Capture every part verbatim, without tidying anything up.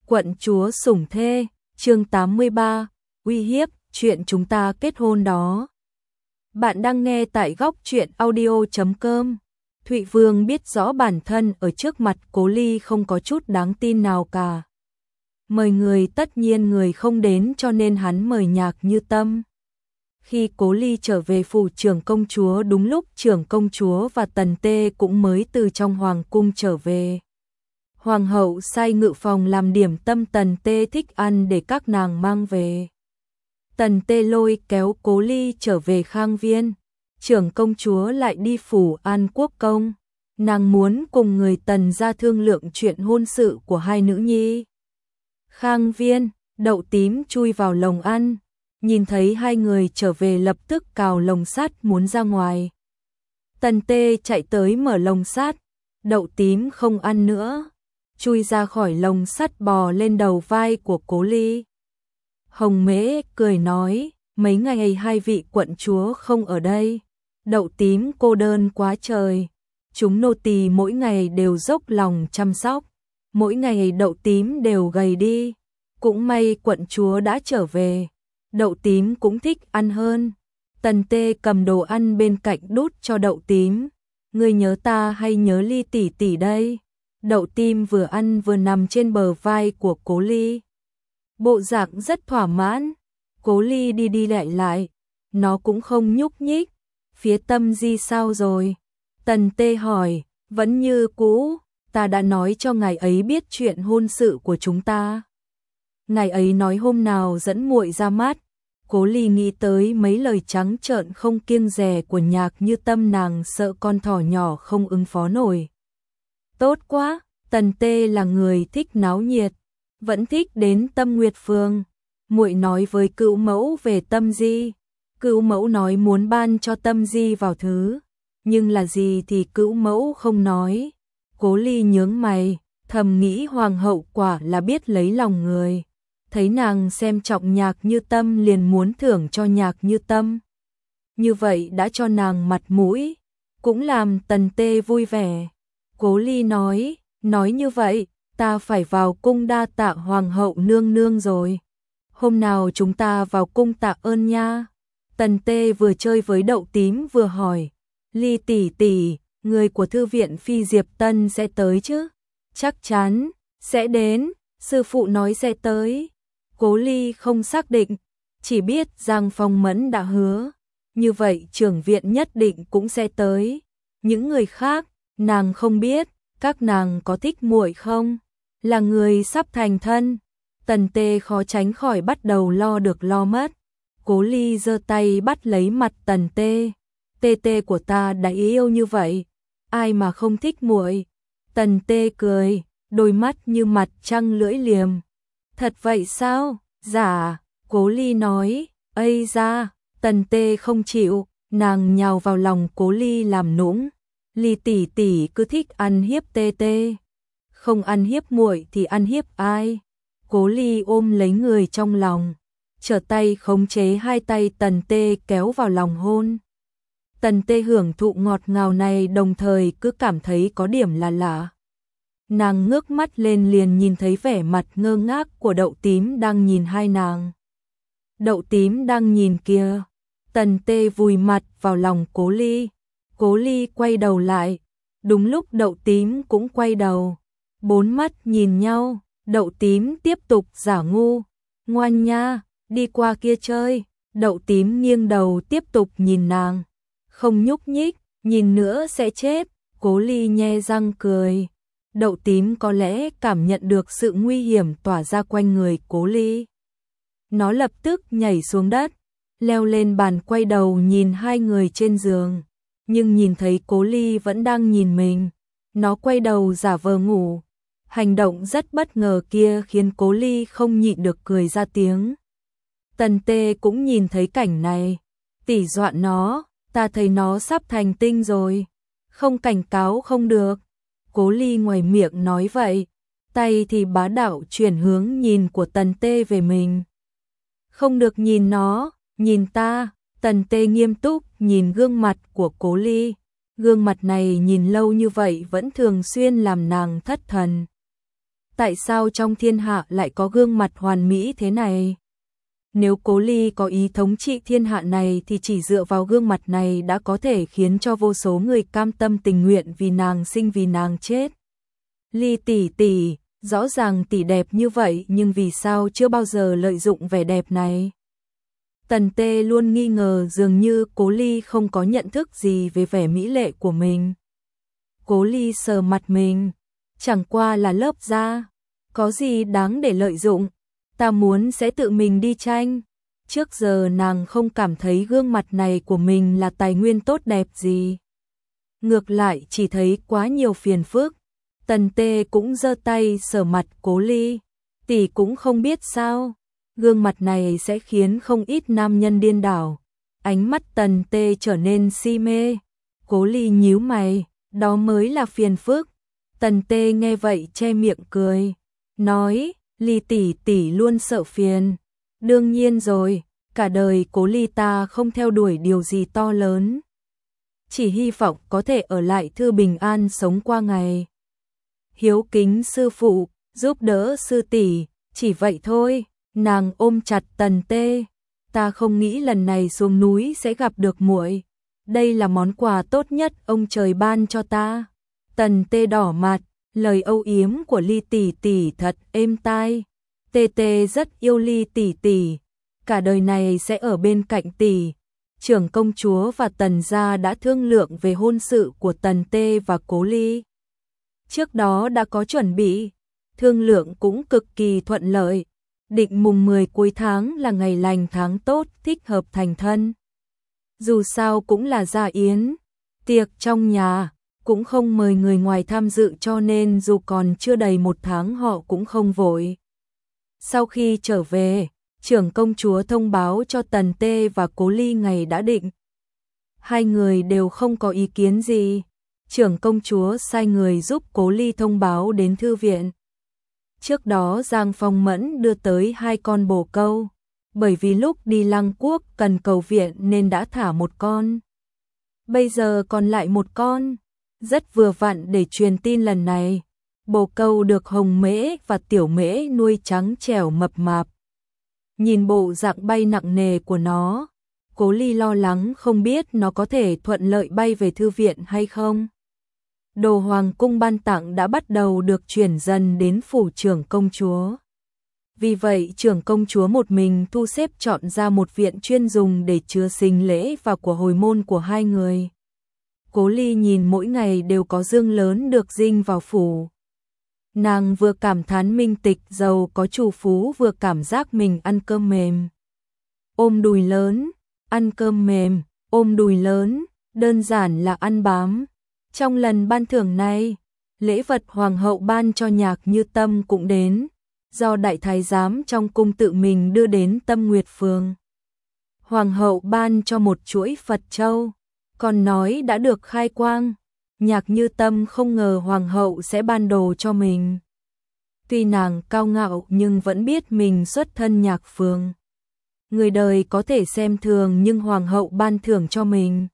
Quận chúa sủng thê, chương tám mươi ba, uy hiếp, chuyện chúng ta kết hôn đó. Bạn đang nghe tại góc truyện audio chấm com. Thụy Vương biết rõ bản thân ở trước mặt Cố Ly không có chút đáng tin nào cả. Mời người tất nhiên người không đến cho nên hắn mời Nhạc Như Tâm. Khi Cố Ly trở về phủ trưởng công chúa đúng lúc trưởng công chúa và Tần Tê cũng mới từ trong hoàng cung trở về. Hoàng hậu sai ngự phòng làm điểm tâm Tần Tê thích ăn để các nàng mang về. Tần Tê lôi kéo Cố Ly trở về Khang Viên. Trưởng công chúa lại đi phủ An Quốc công. Nàng muốn cùng người Tần ra thương lượng chuyện hôn sự của hai nữ nhi. Khang Viên, Đậu Tím chui vào lồng ăn. Nhìn thấy hai người trở về lập tức cào lồng sắt muốn ra ngoài. Tần Tê chạy tới mở lồng sắt. Đậu Tím không ăn nữa. Chui ra khỏi lồng sắt bò lên đầu vai của Cố Ly. Hồng Mễ cười nói, mấy ngày hai vị quận chúa không ở đây. Đậu Tím cô đơn quá trời. Chúng nô tỳ mỗi ngày đều dốc lòng chăm sóc. Mỗi ngày Đậu Tím đều gầy đi. Cũng may quận chúa đã trở về. Đậu Tím cũng thích ăn hơn. Tần Tê cầm đồ ăn bên cạnh đút cho Đậu Tím. Ngươi nhớ ta hay nhớ Ly tỷ tỷ đây? Đậu Tím vừa ăn vừa nằm trên bờ vai của Cố Ly. Bộ dạng rất thỏa mãn. Cố Ly đi đi lại lại. Nó cũng không nhúc nhích. Phía Tâm Di sao rồi? Tần Tê hỏi. Vẫn như cũ. Ta đã nói cho ngài ấy biết chuyện hôn sự của chúng ta. Ngài ấy nói hôm nào dẫn muội ra mắt. Cố Ly nghĩ tới mấy lời trắng trợn không kiêng dè của Nhạc Như Tâm, nàng sợ con thỏ nhỏ không ứng phó nổi. Tốt quá, Tần Tê là người thích náo nhiệt, vẫn thích đến Tâm Nguyệt Phương. Muội nói với cữu mẫu về Tâm Di, cữu mẫu nói muốn ban cho Tâm Di vào thứ, nhưng là gì thì cữu mẫu không nói. Cố Ly nhướng mày, thầm nghĩ hoàng hậu quả là biết lấy lòng người. Thấy nàng xem trọng Nhạc Như Tâm liền muốn thưởng cho Nhạc Như Tâm. Như vậy đã cho nàng mặt mũi, cũng làm Tần Tê vui vẻ. Cố Ly nói, nói như vậy, ta phải vào cung đa tạ hoàng hậu nương nương rồi. Hôm nào chúng ta vào cung tạ ơn nha. Tần Tê vừa chơi với Đậu Tím vừa hỏi, Ly tỷ tỷ, người của thư viện Phi Diệp Tân sẽ tới chứ? Chắc chắn, sẽ đến, sư phụ nói sẽ tới. Cố Ly không xác định, chỉ biết Giang Phong Mẫn đã hứa, như vậy trưởng viện nhất định cũng sẽ tới. Những người khác, nàng không biết, các nàng có thích muội không? Là người sắp thành thân. Tần Tê khó tránh khỏi bắt đầu lo được lo mất. Cố Ly giơ tay bắt lấy mặt Tần Tê. Tê tê của ta đã yêu như vậy, ai mà không thích muội? Tần Tê cười, đôi mắt như mặt trăng lưỡi liềm. Thật vậy sao? Dạ, Cố Ly nói, ây da, Tần Tê không chịu, nàng nhào vào lòng Cố Ly làm nũng. Ly tỷ tỷ cứ thích ăn hiếp Tê Tê, không ăn hiếp muội thì ăn hiếp ai? Cố Ly ôm lấy người trong lòng, trở tay khống chế hai tay Tần Tê kéo vào lòng hôn. Tần Tê hưởng thụ ngọt ngào này đồng thời cứ cảm thấy có điểm là lạ. Nàng ngước mắt lên liền nhìn thấy vẻ mặt ngơ ngác của Đậu Tím đang nhìn hai nàng. Đậu Tím đang nhìn kia. Tần Tê vùi mặt vào lòng Cố Ly. Cố Ly quay đầu lại. Đúng lúc Đậu Tím cũng quay đầu. Bốn mắt nhìn nhau. Đậu Tím tiếp tục giả ngu. Ngoan nha, đi qua kia chơi. Đậu Tím nghiêng đầu tiếp tục nhìn nàng. Không nhúc nhích, nhìn nữa sẽ chết. Cố Ly nhe răng cười. Đậu Tím có lẽ cảm nhận được sự nguy hiểm tỏa ra quanh người Cố Ly. Nó lập tức nhảy xuống đất, leo lên bàn quay đầu nhìn hai người trên giường. Nhưng nhìn thấy Cố Ly vẫn đang nhìn mình, nó quay đầu giả vờ ngủ. Hành động rất bất ngờ kia khiến Cố Ly không nhịn được cười ra tiếng. Tần Tê cũng nhìn thấy cảnh này. Tỷ dọa nó, ta thấy nó sắp thành tinh rồi. Không cảnh cáo không được. Cố Ly ngoài miệng nói vậy, tay thì bá đạo chuyển hướng nhìn của Tần Tê về mình. Không được nhìn nó, nhìn ta. Tần Tê nghiêm túc nhìn gương mặt của Cố Ly. Gương mặt này nhìn lâu như vậy vẫn thường xuyên làm nàng thất thần. Tại sao trong thiên hạ lại có gương mặt hoàn mỹ thế này? Nếu Cố Ly có ý thống trị thiên hạ này thì chỉ dựa vào gương mặt này đã có thể khiến cho vô số người cam tâm tình nguyện vì nàng sinh vì nàng chết. Ly tỷ tỷ, rõ ràng tỷ đẹp như vậy nhưng vì sao chưa bao giờ lợi dụng vẻ đẹp này? Tần Tê luôn nghi ngờ dường như Cố Ly không có nhận thức gì về vẻ mỹ lệ của mình. Cố Ly sờ mặt mình, chẳng qua là lớp da, có gì đáng để lợi dụng, ta muốn sẽ tự mình đi tranh. Trước giờ nàng không cảm thấy gương mặt này của mình là tài nguyên tốt đẹp gì. Ngược lại chỉ thấy quá nhiều phiền phức. Tần Tê cũng giơ tay sờ mặt Cố Ly, tỷ cũng không biết sao, gương mặt này sẽ khiến không ít nam nhân điên đảo. Ánh mắt Tần Tê trở nên si mê. Cố Ly nhíu mày, đó mới là phiền phức. Tần Tê nghe vậy che miệng cười, nói, Ly tỷ tỷ luôn sợ phiền. Đương nhiên rồi, cả đời Cố Ly ta không theo đuổi điều gì to lớn, chỉ hy vọng có thể ở lại Thư bình an sống qua ngày. Hiếu kính sư phụ, giúp đỡ sư tỷ, chỉ vậy thôi. Nàng ôm chặt Tần Tê, ta không nghĩ lần này xuống núi sẽ gặp được muội. Đây là món quà tốt nhất ông trời ban cho ta. Tần Tê đỏ mặt, lời âu yếm của Ly tỷ tỷ thật êm tai. Tê Tê rất yêu Ly tỷ tỷ, cả đời này sẽ ở bên cạnh tỷ. Trưởng công chúa và Tần gia đã thương lượng về hôn sự của Tần Tê và Cố Ly. Trước đó đã có chuẩn bị, thương lượng cũng cực kỳ thuận lợi. Định mùng mười cuối tháng là ngày lành tháng tốt, thích hợp thành thân. Dù sao cũng là gia yến, tiệc trong nhà, cũng không mời người ngoài tham dự cho nên dù còn chưa đầy một tháng họ cũng không vội. Sau khi trở về, trưởng công chúa thông báo cho Tần Tê và Cố Ly ngày đã định. Hai người đều không có ý kiến gì. Trưởng công chúa sai người giúp Cố Ly thông báo đến thư viện. Trước đó Giang Phong Mẫn đưa tới hai con bồ câu, bởi vì lúc đi Lăng Quốc cần cầu viện nên đã thả một con. Bây giờ còn lại một con, rất vừa vặn để truyền tin lần này. Bồ câu được Hồng Mễ và Tiểu Mễ nuôi trắng trẻo mập mạp. Nhìn bộ dạng bay nặng nề của nó, Cố Ly lo lắng không biết nó có thể thuận lợi bay về thư viện hay không. Đồ hoàng cung ban tặng đã bắt đầu được chuyển dần đến phủ trưởng công chúa. Vì vậy trưởng công chúa một mình thu xếp chọn ra một viện chuyên dùng để chứa sinh lễ và của hồi môn của hai người. Cố Ly nhìn mỗi ngày đều có dương lớn được dinh vào phủ. Nàng vừa cảm thán minh tịch giàu có chủ phú, vừa cảm giác mình ăn cơm mềm. Ôm đùi lớn, ăn cơm mềm, ôm đùi lớn, đơn giản là ăn bám. Trong lần ban thưởng này, lễ vật hoàng hậu ban cho Nhạc Như Tâm cũng đến, do đại thái giám trong cung tự mình đưa đến Tâm Nguyệt Phường. Hoàng hậu ban cho một chuỗi Phật châu, còn nói đã được khai quang. Nhạc Như Tâm không ngờ hoàng hậu sẽ ban đồ cho mình. Tuy nàng cao ngạo nhưng vẫn biết mình xuất thân Nhạc Phường. Người đời có thể xem thường nhưng hoàng hậu ban thưởng cho mình,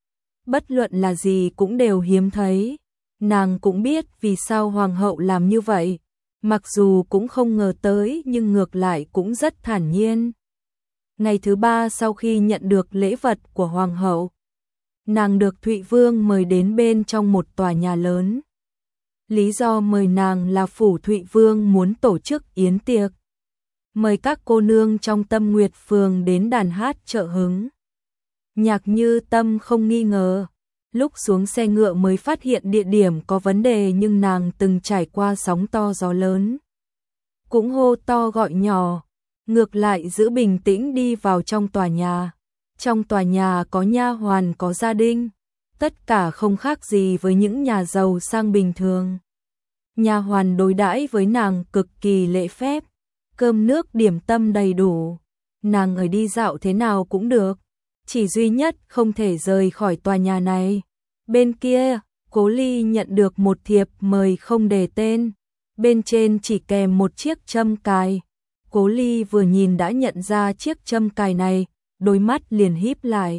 bất luận là gì cũng đều hiếm thấy. Nàng cũng biết vì sao hoàng hậu làm như vậy, mặc dù cũng không ngờ tới nhưng ngược lại cũng rất thản nhiên. Ngày thứ ba sau khi nhận được lễ vật của hoàng hậu, nàng được Thụy Vương mời đến bên trong một tòa nhà lớn. Lý do mời nàng là phủ Thụy Vương muốn tổ chức yến tiệc, mời các cô nương trong Tâm Nguyệt Phường đến đàn hát trợ hứng. Nhạc Như Tâm không nghi ngờ, lúc xuống xe ngựa mới phát hiện địa điểm có vấn đề, nhưng nàng từng trải qua sóng to gió lớn, cũng hô to gọi nhỏ, ngược lại giữ bình tĩnh đi vào trong tòa nhà. Trong tòa nhà có nha hoàn, có gia đình, tất cả không khác gì với những nhà giàu sang bình thường. Nha hoàn đối đãi với nàng cực kỳ lễ phép, cơm nước điểm tâm đầy đủ, nàng ở đi dạo thế nào cũng được, chỉ duy nhất không thể rời khỏi tòa nhà này. Bên kia, Cố Ly nhận được một thiệp mời không đề tên, bên trên chỉ kèm một chiếc châm cài. Cố Ly vừa nhìn đã nhận ra chiếc châm cài này, đôi mắt liền híp lại.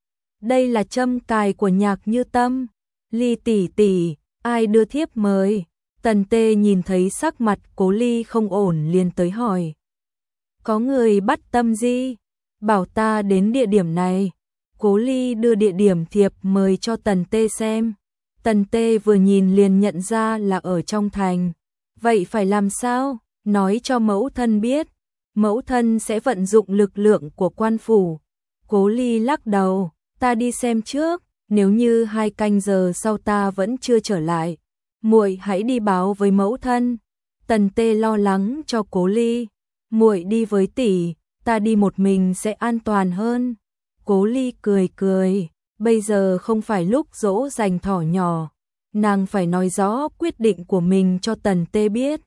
Đây là châm cài của Nhạc Như Tâm. Ly tỷ tỷ, ai đưa thiếp mời? Tần Tê nhìn thấy sắc mặt Cố Ly không ổn liền tới hỏi. Có người bắt Tâm Di, bảo ta đến địa điểm này. Cố Ly đưa địa điểm thiệp mời cho Tần Tê xem. Tần Tê vừa nhìn liền nhận ra là ở trong thành. Vậy phải làm sao? Nói cho mẫu thân biết. Mẫu thân sẽ vận dụng lực lượng của quan phủ. Cố Ly lắc đầu, ta đi xem trước, nếu như hai canh giờ sau ta vẫn chưa trở lại, muội hãy đi báo với mẫu thân. Tần Tê lo lắng cho Cố Ly, muội đi với tỷ, ta đi một mình sẽ an toàn hơn. Cố Ly cười cười, bây giờ không phải lúc dỗ dành thỏ nhỏ, nàng phải nói rõ quyết định của mình cho Tần Tê biết.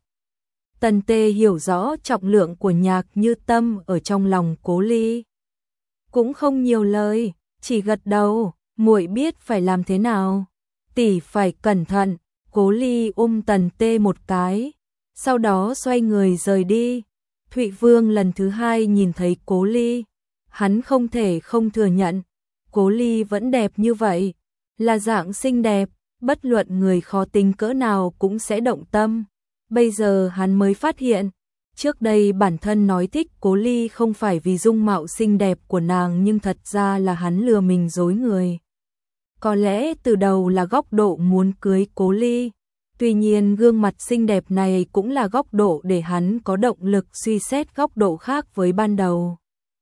Tần Tê hiểu rõ trọng lượng của Nhạc Như Tâm ở trong lòng Cố Ly, cũng không nhiều lời, chỉ gật đầu, muội biết phải làm thế nào. Tỷ phải cẩn thận. Cố Ly ôm Tần Tê một cái, sau đó xoay người rời đi. Thụy Vương lần thứ hai nhìn thấy Cố Ly, hắn không thể không thừa nhận, Cố Ly vẫn đẹp như vậy, là dạng xinh đẹp, bất luận người khó tính cỡ nào cũng sẽ động tâm. Bây giờ hắn mới phát hiện, trước đây bản thân nói thích Cố Ly không phải vì dung mạo xinh đẹp của nàng, nhưng thật ra là hắn lừa mình dối người. Có lẽ từ đầu là góc độ muốn cưới Cố Ly, tuy nhiên gương mặt xinh đẹp này cũng là góc độ để hắn có động lực suy xét góc độ khác với ban đầu.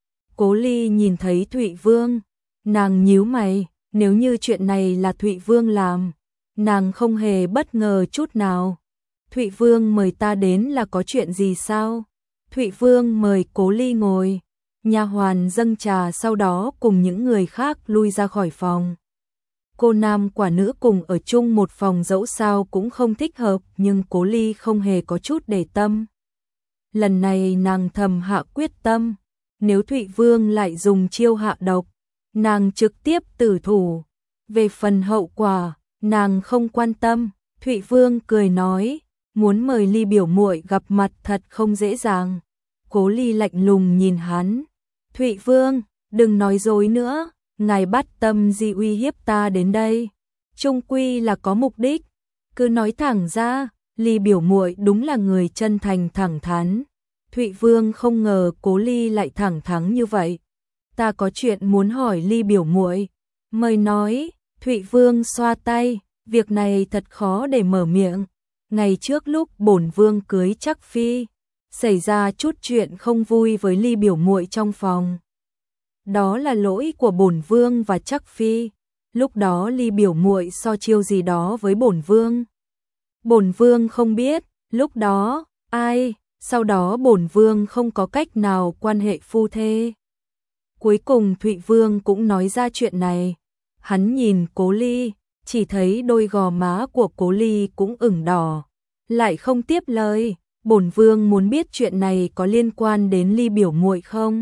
Cố Ly nhìn thấy Thụy Vương, nàng nhíu mày, nếu như chuyện này là Thụy Vương làm, nàng không hề bất ngờ chút nào. Thụy Vương mời ta đến là có chuyện gì sao? Thụy Vương mời Cố Ly ngồi, nha hoàn dâng trà, sau đó cùng những người khác lui ra khỏi phòng. Cô nam quả nữ cùng ở chung một phòng dẫu sao cũng không thích hợp, nhưng Cố Ly không hề có chút để tâm. Lần này nàng thầm hạ quyết tâm, nếu Thụy Vương lại dùng chiêu hạ độc, nàng trực tiếp tử thủ. Về phần hậu quả, nàng không quan tâm. Thụy Vương cười nói, muốn mời Ly biểu muội gặp mặt thật không dễ dàng. Cố Ly lạnh lùng nhìn hắn. Thụy Vương, đừng nói dối nữa, ngài bắt Tâm Di uy hiếp ta đến đây, chung quy là có mục đích, cứ nói thẳng ra. Ly biểu muội đúng là người chân thành thẳng thắn. Thụy Vương không ngờ Cố Ly lại thẳng thắn như vậy. Ta có chuyện muốn hỏi Ly biểu muội. Mời nói. Thụy Vương xoa tay, việc này thật khó để mở miệng. Ngày trước lúc bổn vương cưới Trắc Phi, xảy ra chút chuyện không vui với Ly biểu muội trong phòng. Đó là lỗi của bổn vương và Trắc Phi. Lúc đó Ly biểu muội so chiêu gì đó với bổn vương. Bổn vương không biết, lúc đó, ai, sau đó bổn vương không có cách nào quan hệ phu thê. Cuối cùng Thụy Vương cũng nói ra chuyện này. Hắn nhìn Cố Ly, chỉ thấy đôi gò má của Cố Ly cũng ửng đỏ, lại không tiếp lời. Bổn vương muốn biết chuyện này có liên quan đến Ly biểu muội không?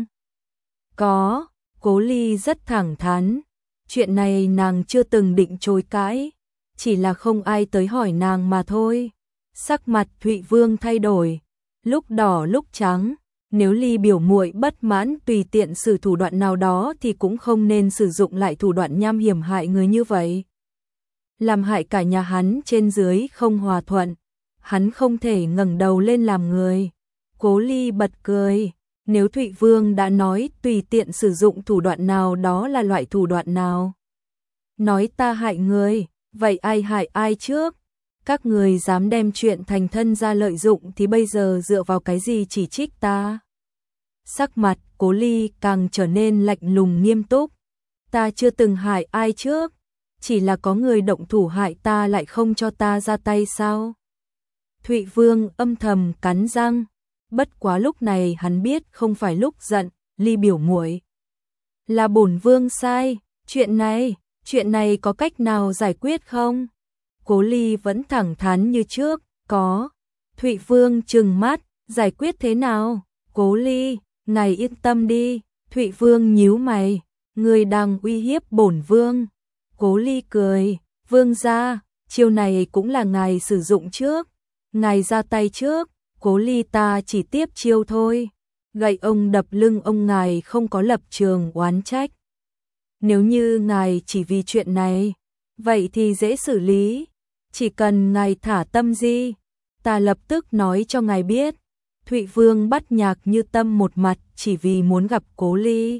Có. Cố Ly rất thẳng thắn, chuyện này nàng chưa từng định chối cãi, chỉ là không ai tới hỏi nàng mà thôi. Sắc mặt Thụy Vương thay đổi, lúc đỏ lúc trắng, nếu Ly biểu muội bất mãn tùy tiện sử thủ đoạn nào đó thì cũng không nên sử dụng lại thủ đoạn nham hiểm hại người như vậy. Làm hại cả nhà hắn trên dưới không hòa thuận, hắn không thể ngẩng đầu lên làm người. Cố Ly bật cười. Nếu Thụy Vương đã nói tùy tiện sử dụng thủ đoạn nào, đó là loại thủ đoạn nào? Nói ta hại người, vậy ai hại ai trước? Các người dám đem chuyện thành thân ra lợi dụng thì bây giờ dựa vào cái gì chỉ trích ta? Sắc mặt Cố Ly càng trở nên lạnh lùng nghiêm túc. Ta chưa từng hại ai trước, chỉ là có người động thủ hại ta lại không cho ta ra tay sao? Thụy Vương âm thầm cắn răng. Bất quá lúc này hắn biết không phải lúc giận. Ly biểu muội, là bổn vương sai, chuyện này, chuyện này có cách nào giải quyết không? Cố Ly vẫn thẳng thắn như trước, có. Thụy Vương trừng mắt, giải quyết thế nào? Cố Ly, ngài yên tâm đi. Thụy Vương nhíu mày, người đang uy hiếp bổn vương. Cố Ly cười, vương gia, chiêu này cũng là ngài sử dụng trước, ngài ra tay trước. Cố Ly, ta chỉ tiếp chiêu thôi. Gậy ông đập lưng ông, ngài không có lập trường oán trách. Nếu như ngài chỉ vì chuyện này, vậy thì dễ xử lý. Chỉ cần ngài thả Tâm Di, Ta lập tức nói cho ngài biết. Thụy Vương bắt Nhạc Như Tâm một mặt chỉ vì muốn gặp Cố Ly.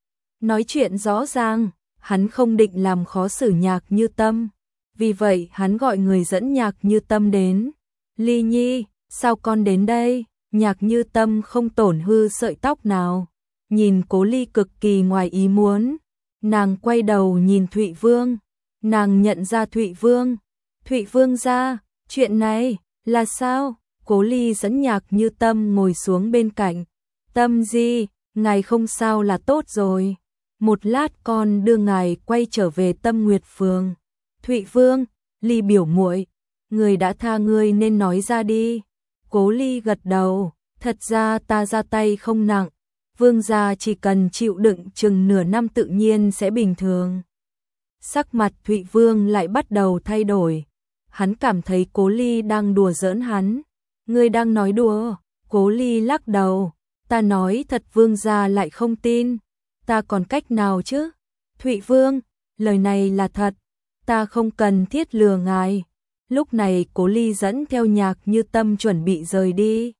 Nói chuyện rõ ràng, hắn không định làm khó xử Nhạc Như Tâm. Vì vậy hắn gọi người dẫn Nhạc Như Tâm đến. Ly Nhi, sao con đến đây? Nhạc Như Tâm không tổn hư sợi tóc nào. Nhìn Cố Ly cực kỳ ngoài ý muốn. Nàng quay đầu nhìn Thụy Vương. Nàng nhận ra Thụy Vương. Thụy Vương ra, chuyện này là sao? Cố Ly dẫn Nhạc Như Tâm ngồi xuống bên cạnh. Tâm gì, ngài không sao là tốt rồi. Một lát con đưa ngài quay trở về Tâm Nguyệt Phường. Thụy Vương, Ly biểu muội, người đã tha ngươi nên nói ra đi. Cố Ly gật đầu, thật ra ta ra tay không nặng. Vương gia chỉ cần chịu đựng chừng nửa năm tự nhiên sẽ bình thường. Sắc mặt Thụy Vương lại bắt đầu thay đổi. Hắn cảm thấy Cố Ly đang đùa giỡn hắn. Ngươi đang nói đùa? Cố Ly lắc đầu. Ta nói thật, Vương gia lại không tin. Ta còn cách nào chứ? Thụy Vương, lời này là thật. Ta không cần thiết lừa ngài. Lúc này Cố Ly dẫn theo Nhạc Như Tâm chuẩn bị rời đi.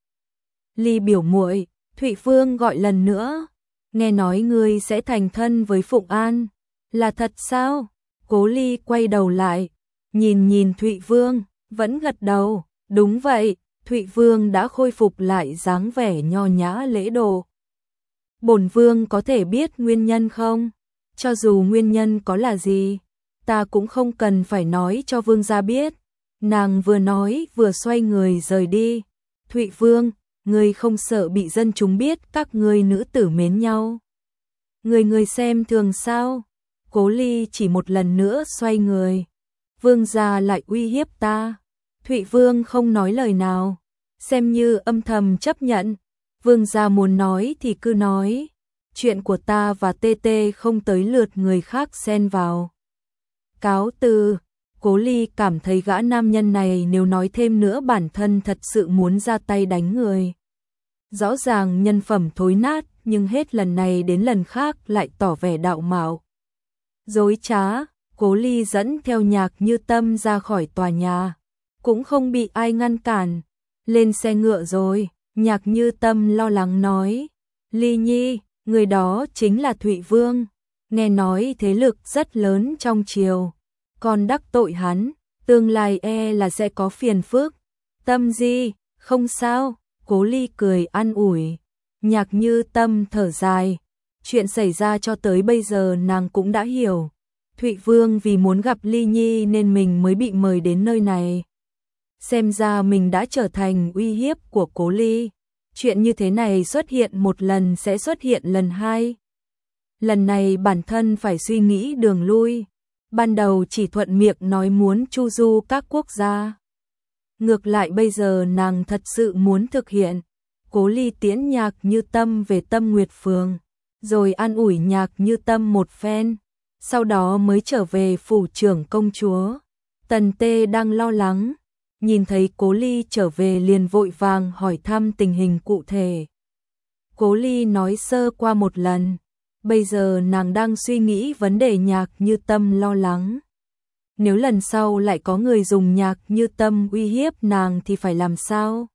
Ly biểu muội, Thụy Vương gọi lần nữa. Nghe nói ngươi sẽ thành thân với Phụng An. Là thật sao? Cố Ly quay đầu lại, nhìn nhìn Thụy Vương, vẫn gật đầu. Đúng vậy, Thụy Vương đã khôi phục lại dáng vẻ nho nhã lễ độ. Bổn Vương có thể biết nguyên nhân không? Cho dù nguyên nhân có là gì, ta cũng không cần phải nói cho Vương gia biết. Nàng vừa nói vừa xoay người rời đi. Thụy Vương, ngươi không sợ bị dân chúng biết các ngươi nữ tử mến nhau? Người người xem thường sao? Cố Ly chỉ một lần nữa xoay người. Vương gia lại uy hiếp ta. Thụy Vương không nói lời nào, xem như âm thầm chấp nhận. Vương gia muốn nói thì cứ nói. Chuyện của ta và Tê Tê không tới lượt người khác xen vào. Cáo từ. Cố Ly cảm thấy gã nam nhân này nếu nói thêm nữa bản thân thật sự muốn ra tay đánh người. Rõ ràng nhân phẩm thối nát, nhưng hết lần này đến lần khác lại tỏ vẻ đạo mạo. Dối trá, Cố Ly dẫn theo Nhạc Như Tâm ra khỏi tòa nhà. Cũng không bị ai ngăn cản. Lên xe ngựa rồi, Nhạc Như Tâm lo lắng nói. Ly Nhi, người đó chính là Thụy Vương. Nghe nói thế lực rất lớn trong triều. Còn đắc tội hắn, tương lai e là sẽ có phiền phức. Tâm gì, không sao. Cố Ly cười an ủi. Nhạc Như Tâm thở dài. Chuyện xảy ra cho tới bây giờ nàng cũng đã hiểu. Thụy Vương vì muốn gặp Ly Nhi nên mình mới bị mời đến nơi này. Xem ra mình đã trở thành uy hiếp của Cố Ly. Chuyện như thế này xuất hiện một lần sẽ xuất hiện lần hai. Lần này bản thân phải suy nghĩ đường lui. Ban đầu chỉ thuận miệng nói muốn chu du các quốc gia. Ngược lại bây giờ nàng thật sự muốn thực hiện. Cố Ly tiễn Nhạc Như Tâm về Tâm Nguyệt Phường, rồi an ủi Nhạc Như Tâm một phen, sau đó mới trở về phủ trưởng công chúa. Tần Tê đang lo lắng, nhìn thấy Cố Ly trở về liền vội vàng hỏi thăm tình hình cụ thể. Cố Ly nói sơ qua một lần, bây giờ nàng đang suy nghĩ vấn đề Nhạc Như Tâm lo lắng. Nếu lần sau lại có người dùng Nhạc Như Tâm uy hiếp nàng thì phải làm sao?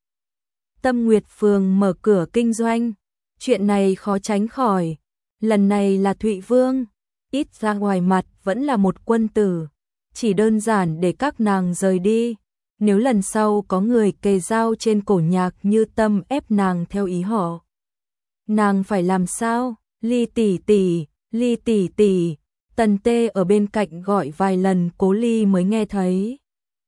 Tâm Nguyệt Phường mở cửa kinh doanh, chuyện này khó tránh khỏi. Lần này là Thụy Vương, ít ra ngoài mặt vẫn là một quân tử, chỉ đơn giản để các nàng rời đi. Nếu lần sau có người kề dao trên cổ Nhạc Như Tâm ép nàng theo ý họ, nàng phải làm sao? Ly tỷ tỷ, Ly tỷ tỷ. Tần Tê ở bên cạnh gọi vài lần Cố Ly mới nghe thấy.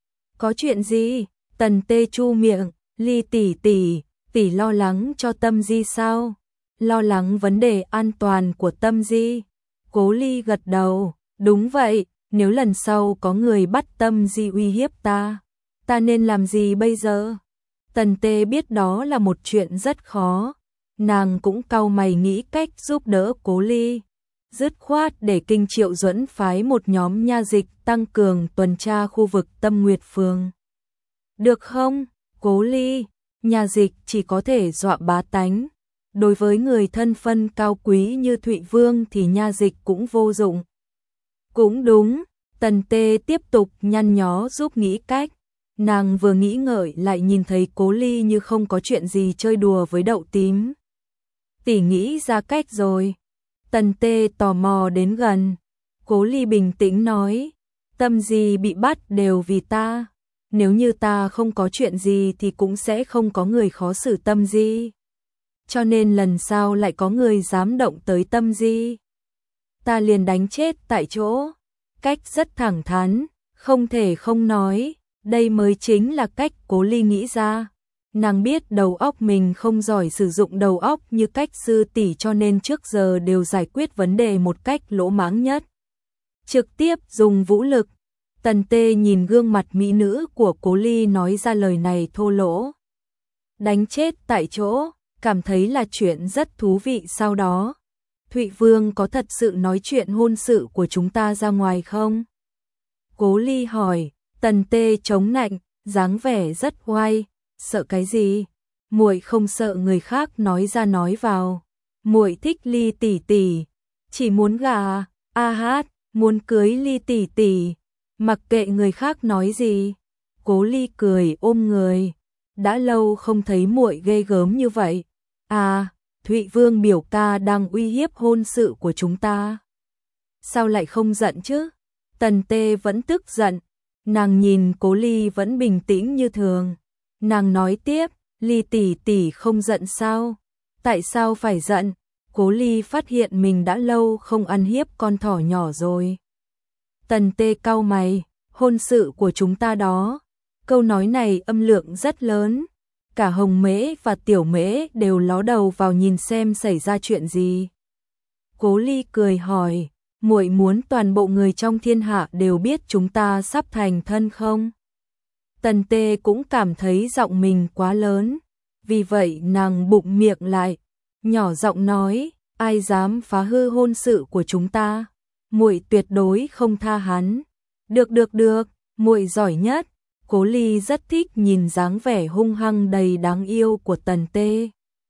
Có chuyện gì? Tần Tê chu miệng. Ly tỷ tỷ, tỷ lo lắng cho Tâm Di sao? Lo lắng vấn đề an toàn của Tâm Di. Cố Ly gật đầu. Đúng vậy, nếu lần sau có người bắt Tâm Di uy hiếp ta, ta nên làm gì bây giờ? Tần Tê biết đó là một chuyện rất khó. Nàng cũng cau mày nghĩ cách giúp đỡ Cố Ly. Dứt khoát để Kinh Triệu Duẫn phái một nhóm nha dịch tăng cường tuần tra khu vực Tâm Nguyệt Phường. Được không? Cố Ly, nha dịch chỉ có thể dọa bá tánh. Đối với người thân phân cao quý như Thụy Vương thì nha dịch cũng vô dụng. Cũng đúng, Tần Tê tiếp tục nhăn nhó giúp nghĩ cách. Nàng vừa nghĩ ngợi lại nhìn thấy Cố Ly như không có chuyện gì chơi đùa với đậu tím. Tỷ nghĩ ra cách rồi. Tần Tê tò mò đến gần. Cố Ly bình tĩnh nói, Tâm Di bị bắt đều vì ta. Nếu như ta không có chuyện gì thì cũng sẽ không có người khó xử Tâm Di. Cho nên lần sau lại có người dám động tới Tâm Di, ta liền đánh chết tại chỗ. Cách rất thẳng thắn, không thể không nói, đây mới chính là cách Cố Ly nghĩ ra. Nàng biết đầu óc mình không giỏi sử dụng đầu óc như cách sư tỷ, cho nên trước giờ đều giải quyết vấn đề một cách lỗ mãng nhất. Trực tiếp dùng vũ lực. Tần Tê nhìn gương mặt mỹ nữ của Cố Ly nói ra lời này thô lỗ. Đánh chết tại chỗ, cảm thấy là chuyện rất thú vị. Sau đó, Thụy Vương có thật sự nói chuyện hôn sự của chúng ta ra ngoài không? Cố Ly hỏi. Tần Tê chống nạnh, dáng vẻ rất oai. Sợ cái gì? Muội không sợ người khác nói ra nói vào. Muội thích Ly tỷ tỷ, chỉ muốn gả, a hát, muốn cưới Ly tỷ tỷ, mặc kệ người khác nói gì. Cố Ly cười ôm người. Đã lâu không thấy muội ghê gớm như vậy. À, Thụy Vương biểu ca đang uy hiếp hôn sự của chúng ta. Sao lại không giận chứ? Tần Tê vẫn tức giận. Nàng nhìn Cố Ly vẫn bình tĩnh như thường. Nàng nói tiếp, Ly tỷ tỷ không giận sao? Tại sao phải giận? Cố Ly phát hiện mình đã lâu không ăn hiếp con thỏ nhỏ rồi. Tần Tê cau mày, hôn sự của chúng ta đó. Câu nói này âm lượng rất lớn. Cả Hồng Mễ và Tiểu Mễ đều ló đầu vào nhìn xem xảy ra chuyện gì. Cố Ly cười hỏi, muội muốn toàn bộ người trong thiên hạ đều biết chúng ta sắp thành thân không? Tần Tê cũng cảm thấy giọng mình quá lớn, vì vậy nàng bụng miệng lại, nhỏ giọng nói, ai dám phá hư hôn sự của chúng ta, muội tuyệt đối không tha hắn. Được được được, muội giỏi nhất. Cố Ly rất thích nhìn dáng vẻ hung hăng đầy đáng yêu của Tần Tê.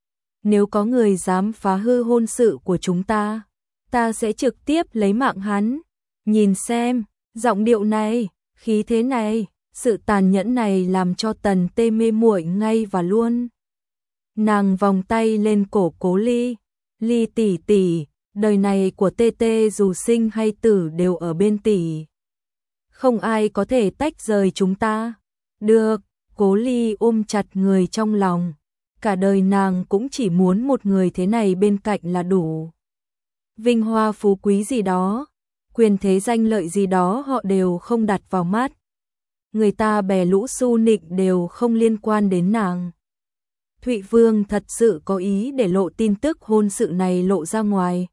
Nếu có người dám phá hư hôn sự của chúng ta, ta sẽ trực tiếp lấy mạng hắn. Nhìn xem, giọng điệu này, khí thế này, sự tàn nhẫn này làm cho Tần Tê mê muội ngay và luôn. Nàng vòng tay lên cổ Cố Ly. Ly tỷ tỷ, đời này của Tê Tê dù sinh hay tử đều ở bên tỷ. Không ai có thể tách rời chúng ta. Được, Cố Ly ôm chặt người trong lòng. Cả đời nàng cũng chỉ muốn một người thế này bên cạnh là đủ. Vinh hoa phú quý gì đó, quyền thế danh lợi gì đó họ đều không đặt vào mắt. Người ta bè lũ su nịnh đều không liên quan đến nàng. Thụy Vương thật sự có ý để lộ tin tức hôn sự này lộ ra ngoài.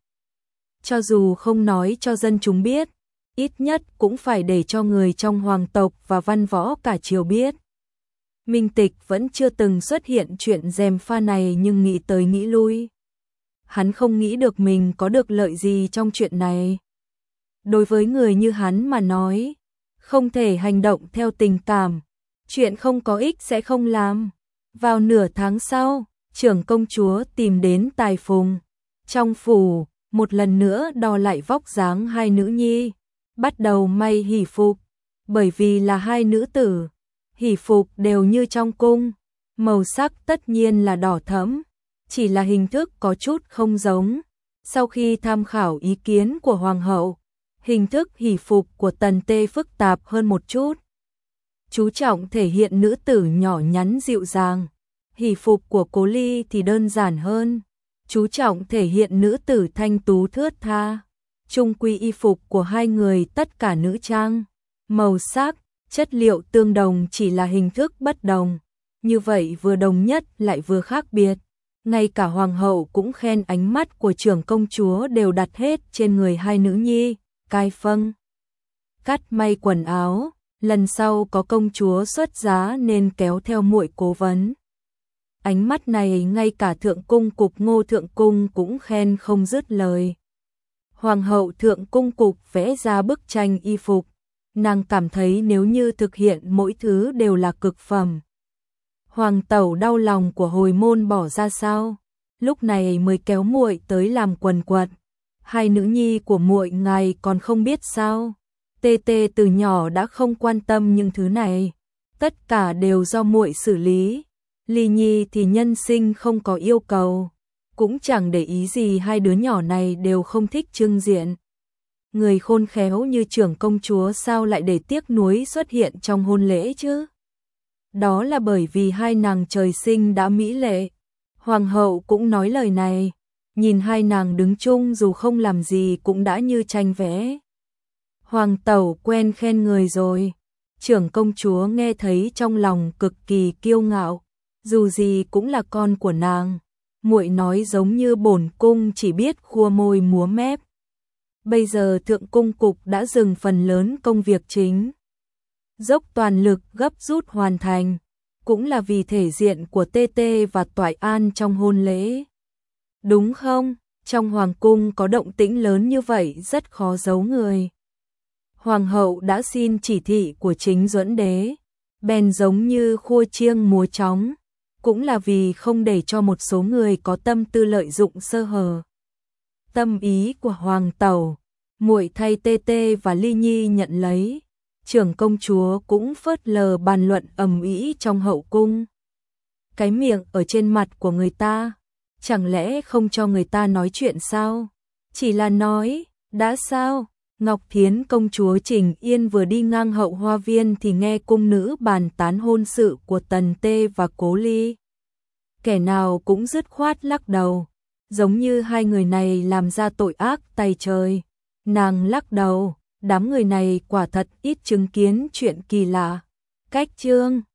Cho dù không nói cho dân chúng biết, ít nhất cũng phải để cho người trong hoàng tộc và văn võ cả triều biết. Minh Tịch vẫn chưa từng xuất hiện chuyện gièm pha này, nhưng nghĩ tới nghĩ lui, hắn không nghĩ được mình có được lợi gì trong chuyện này. Đối với người như hắn mà nói, không thể hành động theo tình cảm, chuyện không có ích sẽ không làm. Vào nửa tháng sau, trưởng công chúa tìm đến Tài Phùng. Trong phủ, một lần nữa đo lại vóc dáng hai nữ nhi, bắt đầu may hỷ phục. Bởi vì là hai nữ tử, hỷ phục đều như trong cung, màu sắc tất nhiên là đỏ thẫm, chỉ là hình thức có chút không giống. Sau khi tham khảo ý kiến của hoàng hậu, hình thức hỷ phục của Tần Tê phức tạp hơn một chút, chú trọng thể hiện nữ tử nhỏ nhắn dịu dàng. Hỷ phục của Cố Ly thì đơn giản hơn, chú trọng thể hiện nữ tử thanh tú thướt tha. Trung quy y phục của hai người tất cả nữ trang, màu sắc, chất liệu tương đồng, chỉ là hình thức bất đồng. Như vậy vừa đồng nhất lại vừa khác biệt. Ngay cả hoàng hậu cũng khen ánh mắt của trưởng công chúa đều đặt hết trên người hai nữ nhi. Cai Phâng cắt may quần áo, lần sau có công chúa xuất giá nên kéo theo muội cố vấn. Ánh mắt này ngay cả thượng cung cục Ngô thượng cung cũng khen không dứt lời. Hoàng hậu thượng cung cục vẽ ra bức tranh y phục, nàng cảm thấy nếu như thực hiện mỗi thứ đều là cực phẩm. Hoàng tẩu đau lòng của hồi môn bỏ ra sao, lúc này mới kéo muội tới làm quần quật. Hai nữ nhi của muội ngài còn không biết sao? Tê Tê từ nhỏ đã không quan tâm những thứ này. tất cả đều do muội xử lý. Ly Nhi thì nhân sinh không có yêu cầu, cũng chẳng để ý gì, hai đứa nhỏ này đều không thích trưng diện. Người khôn khéo như trưởng công chúa sao lại để tiếc nuối xuất hiện trong hôn lễ chứ? Đó là bởi vì hai nàng trời sinh đã mỹ lệ. Hoàng hậu cũng nói lời này, nhìn hai nàng đứng chung dù không làm gì cũng đã như tranh vẽ. Hoàng tẩu quen khen người rồi. Trưởng công chúa nghe thấy trong lòng cực kỳ kiêu ngạo, dù gì cũng là con của nàng. Muội nói giống như bổn cung chỉ biết khua môi múa mép. Bây giờ thượng cung cục đã dừng phần lớn công việc chính, dốc toàn lực gấp rút hoàn thành, cũng là vì thể diện của Tê Tê và Toại An trong hôn lễ. Đúng không? Trong hoàng cung có động tĩnh lớn như vậy rất khó giấu người. Hoàng hậu đã xin chỉ thị của chính Duẫn đế, bèn giống như khua chiêng múa chóng, cũng là vì không để cho một số người có tâm tư lợi dụng sơ hở. Tâm ý của hoàng tẩu, muội thay Tê Tê và Ly Nhi nhận lấy. Trưởng công chúa cũng phớt lờ bàn luận ầm ĩ trong hậu cung. Cái miệng ở trên mặt của người ta, chẳng lẽ không cho người ta nói chuyện sao? Chỉ là nói, đã sao? Ngọc Thiến công chúa Trình Yên vừa đi ngang hậu hoa viên thì nghe cung nữ bàn tán hôn sự của Tần Tê và Cố Ly. Kẻ nào cũng dứt khoát lắc đầu, giống như hai người này làm ra tội ác tày trời. Nàng lắc đầu, đám người này quả thật ít chứng kiến chuyện kỳ lạ. Cách chương